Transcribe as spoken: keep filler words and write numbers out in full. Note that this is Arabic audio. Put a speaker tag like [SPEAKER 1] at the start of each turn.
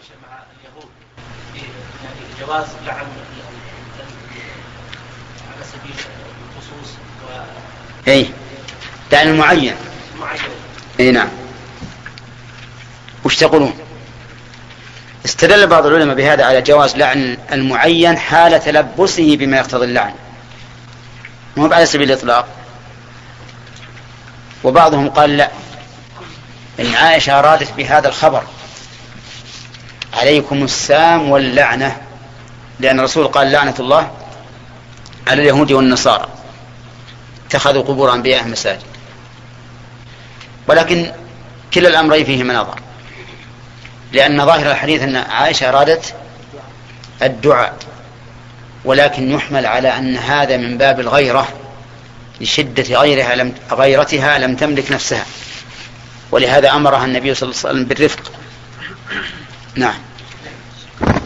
[SPEAKER 1] عائشة مع اليهود يعني جواز لعن على سبيل الخصوص و
[SPEAKER 2] اي لعن المعين.
[SPEAKER 1] معين.
[SPEAKER 2] اي نعم. وش تقولون؟ استدل بعض العلماء بهذا على جواز لعن المعين حال تلبسه بما يقتضي اللعن، مو على سبيل الإطلاق. وبعضهم قال لا، إن عائشة أرادت بهذا الخبر عليكم السام واللعنة، لأن الرسول قال لعنة الله على اليهود والنصارى اتخذوا قبور أنبياء مساجد. ولكن كلا الأمرين فيه مناظر، لأن ظاهر الحديث أن عائشة أرادت الدعاء، ولكن يحمل على أن هذا من باب الغيرة لشدة غيرها لم غيرتها لم تملك نفسها، ولهذا أمرها النبي صلى الله عليه وسلم بالرفق. نعم.